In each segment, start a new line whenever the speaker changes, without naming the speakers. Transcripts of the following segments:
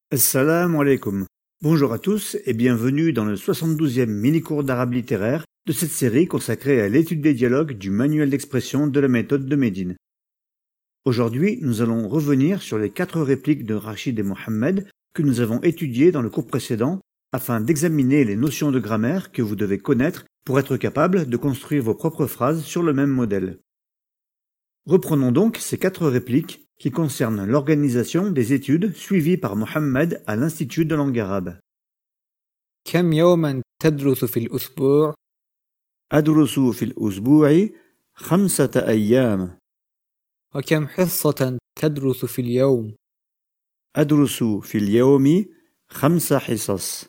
Assalamu alaikum. Bonjour à tous et bienvenue dans le 72e mini-cours d'arabe littéraire de cette série consacrée à l'étude des dialogues du manuel d'expression de la méthode de Médine. Aujourd'hui, nous allons revenir sur les 4 répliques de Rachid et Mohammed que nous avons étudiées dans le cours précédent afin d'examiner les notions de grammaire que vous devez connaître pour être capable de construire vos propres phrases sur le même modèle. Reprenons donc ces 4 répliques qui concernent l'organisation des études suivies par Mohammed à l'Institut de langue arabe.
كم يوما تدرس في الأسبوع؟
أدرس في الأسبوع 5 أيام.
وكم حصة تدرس في اليوم؟
أدرس في اليوم 5 حصص.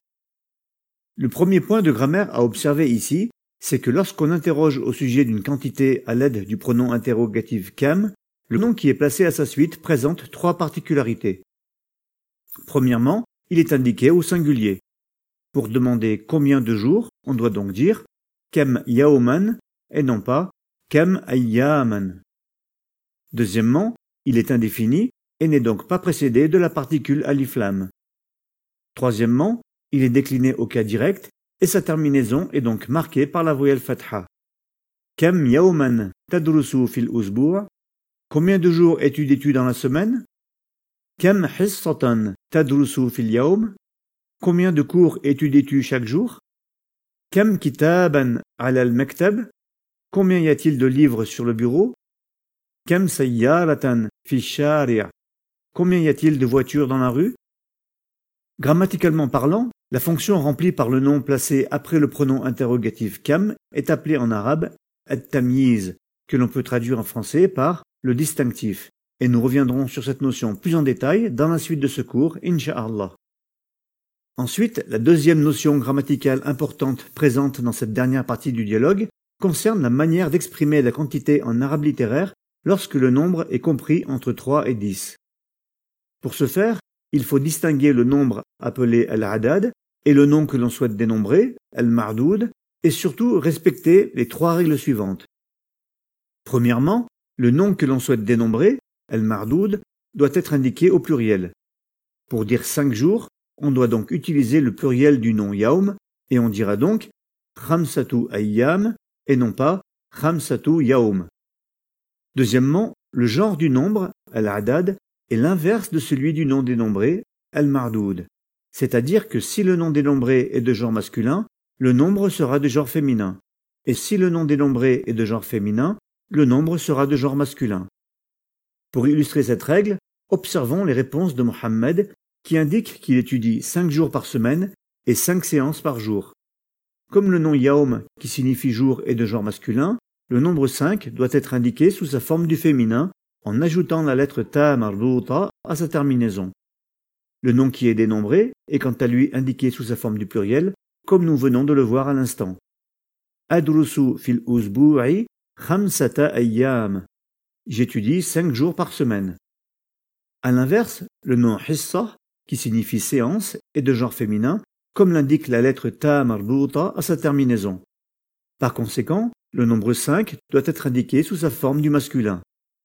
Le premier point de grammaire à observer ici, c'est que lorsqu'on interroge au sujet d'une quantité à l'aide du pronom interrogatif kam, le nom qui est placé à sa suite présente 3 particularités. Premièrement, il est indiqué au singulier. Pour demander combien de jours, on doit donc dire kam yawman et non pas kam ayyaman. Deuxièmement, il est indéfini et n'est donc pas précédé de la particule alif lam. Troisièmement, il est décliné au cas direct et sa terminaison est donc marquée par la voyelle fatha. Kam yawman tadrusu fil usbu'? Combien de jours étudies-tu dans la semaine? Kam hissatan tadrusu fil yawm? Combien de cours étudies-tu chaque jour? Kam kitaban ala al-maktab? Combien y a-t-il de livres sur le bureau? Kam sayyaratan fi shari'? Combien y a-t-il de voitures dans la rue? Grammaticalement parlant, la fonction remplie par le nom placé après le pronom interrogatif kam est appelée en arabe at-tamyiz, que l'on peut traduire en français par le distinctif, et nous reviendrons sur cette notion plus en détail dans la suite de ce cours, incha'Allah. Ensuite, la deuxième notion grammaticale importante présente dans cette dernière partie du dialogue concerne la manière d'exprimer la quantité en arabe littéraire lorsque le nombre est compris entre 3 et 10. Pour ce faire, il faut distinguer le nombre appelé al-adad et le nom que l'on souhaite dénombrer, al-mardoud, et surtout respecter les 3 règles suivantes. Premièrement, le nom que l'on souhaite dénombrer, al-mardoud, doit être indiqué au pluriel. Pour dire 5 jours, on doit donc utiliser le pluriel du nom yaum, et on dira donc khamsatu ayyam et non pas khamsatu yaum. Deuxièmement, le genre du nombre, al-adad, est l'inverse de celui du nom dénombré, al-mardoud. C'est-à-dire que si le nom dénombré est de genre masculin, le nombre sera de genre féminin. Et si le nom dénombré est de genre féminin, le nombre sera de genre masculin. Pour illustrer cette règle, observons les réponses de Mohammed qui indiquent qu'il étudie 5 jours par semaine et 5 séances par jour. Comme le nom yaum, qui signifie jour, est de genre masculin, le nombre 5 doit être indiqué sous sa forme du féminin en ajoutant la lettre ta marbuta à sa terminaison. Le nom qui est dénombré est quant à lui indiqué sous sa forme du pluriel, comme nous venons de le voir à l'instant. Adrusu fil usbu'i khamsata ayyam. J'étudie 5 jours par semaine. À l'inverse, le nom hissa, qui signifie séance, est de genre féminin, comme l'indique la lettre ta marbuta à sa terminaison. Par conséquent, le nombre 5 doit être indiqué sous sa forme du masculin.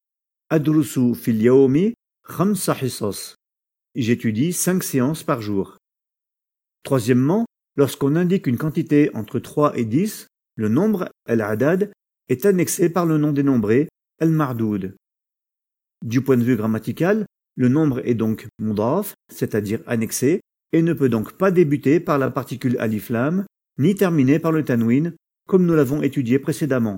Adrusu fil yawmi khamsa hissas. J'étudie 5 séances par jour. Troisièmement, lorsqu'on indique une quantité entre 3 et 10, le nombre, al-adad, est annexé par le nom dénombré, al-mardoud. Du point de vue grammatical, le nombre est donc mudaf, c'est-à-dire annexé, et ne peut donc pas débuter par la particule alif lam, ni terminer par le tanwin, comme nous l'avons étudié précédemment.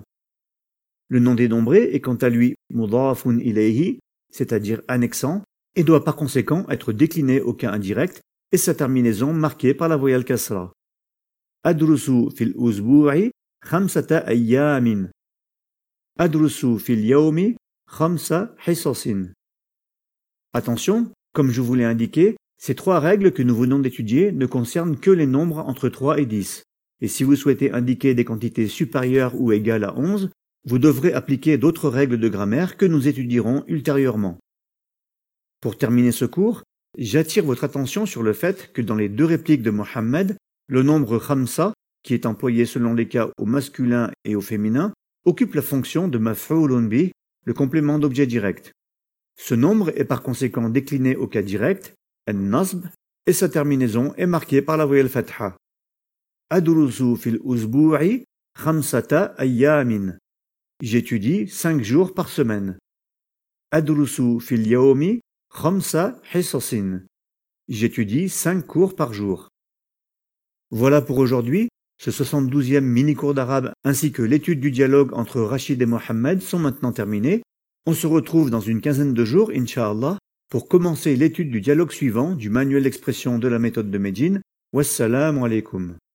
Le nom dénombré est quant à lui mudafun ilayhi, c'est-à-dire annexant, et doit par conséquent être décliné au cas indirect et sa terminaison marquée par la voyelle kasra. Adrusu fil usbu'i khamsata ayyamin. Adrusu fil yawmi khamsa hisasin. Attention, comme je vous l'ai indiqué, ces 3 règles que nous venons d'étudier ne concernent que les nombres entre 3 et 10. Et si vous souhaitez indiquer des quantités supérieures ou égales à 11, vous devrez appliquer d'autres règles de grammaire que nous étudierons ultérieurement. Pour terminer ce cours, j'attire votre attention sur le fait que dans les 2 répliques de Mohammed, le nombre khamsa, qui est employé selon les cas au masculin et au féminin, occupe la fonction de maf'ulun bih, le complément d'objet direct. Ce nombre est par conséquent décliné au cas direct, an-nasb, et sa terminaison est marquée par la voyelle fatha. Adrusu fil usbu'i khamsata ayyamin. J'étudie 5 jours par semaine. Adrusu fil yawmi khamsa hisasin. J'étudie 5 cours par jour. Voilà pour aujourd'hui. Ce 72e mini-cours d'arabe ainsi que l'étude du dialogue entre Rachid et Mohammed sont maintenant terminés. On se retrouve dans une quinzaine de jours, Inch'Allah, pour commencer l'étude du dialogue suivant du manuel d'expression de la méthode de Médine. Wassalamu alaikum.